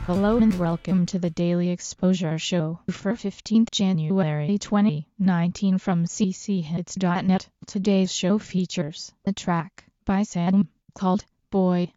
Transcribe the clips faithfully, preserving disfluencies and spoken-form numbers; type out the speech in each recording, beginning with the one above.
Hello and welcome to the Daily Exposure Show for fifteenth January twenty nineteen from c c hits dot net. Today's show features a track by Sam called Boy.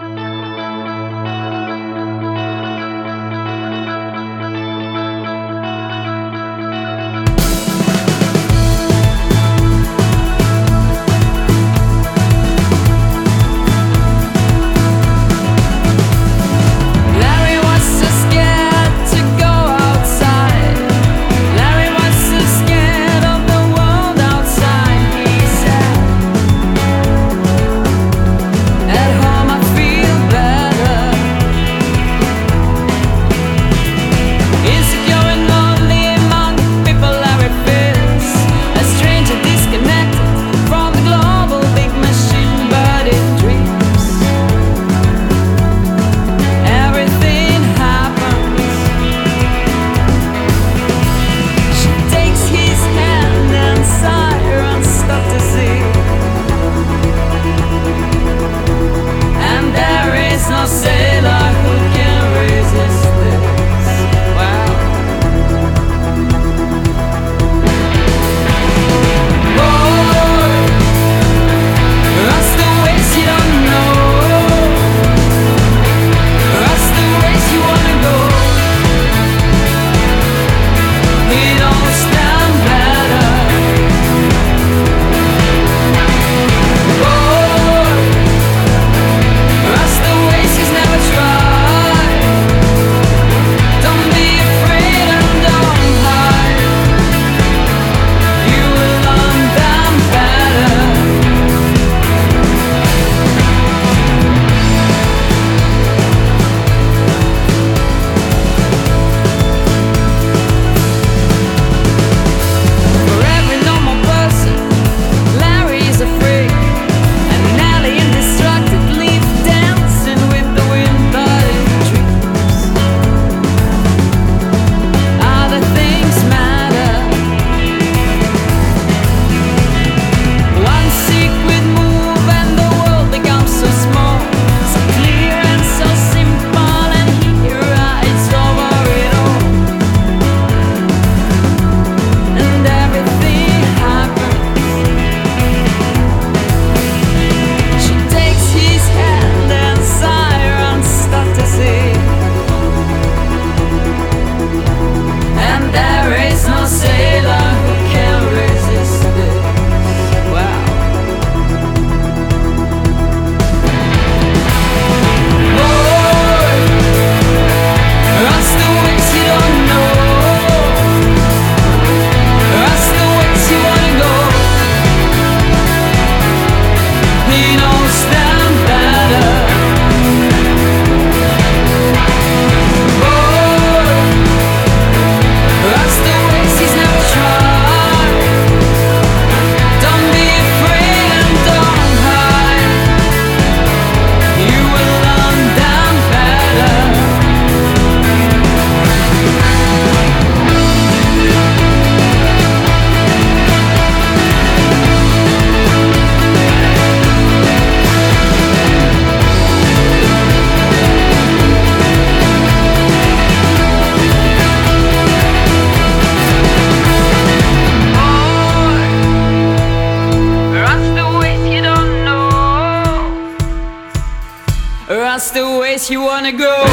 That's the ways you wanna go.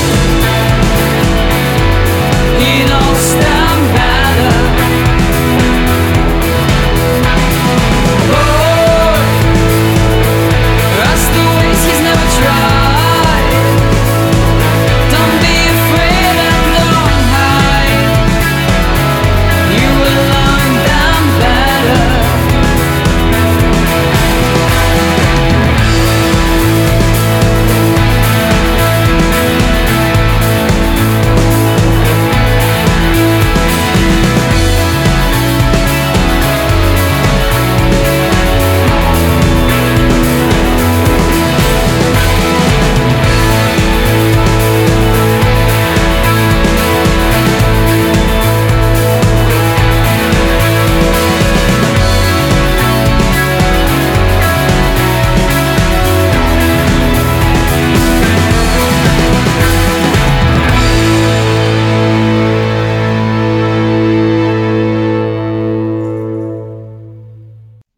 You don't stand better. Oh, that's the ways he's never tried. Don't be afraid and don't hide. You will learn them better.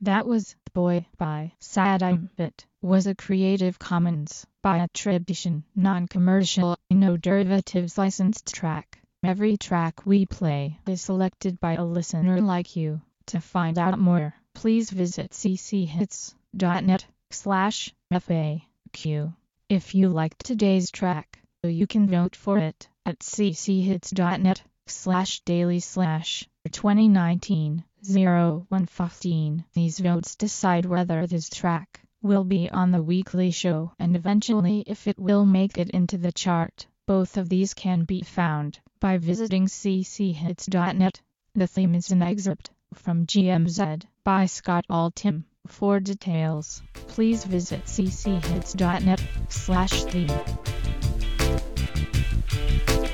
That was Boy by Saddam. It was a Creative Commons by attribution, non-commercial, no derivatives licensed track. Every track we play is selected by a listener like you. To find out more, please visit cchits.net slash FAQ. If you liked today's track, you can vote for it at cchits.net slash daily slash twenty nineteen oh one fifteen. These votes decide whether this track will be on the weekly show and eventually if it will make it into the chart. Both of these can be found by visiting cchits.net. The theme is an excerpt from G M Z by Scott Altham. For details, please visit cchits.net slash theme.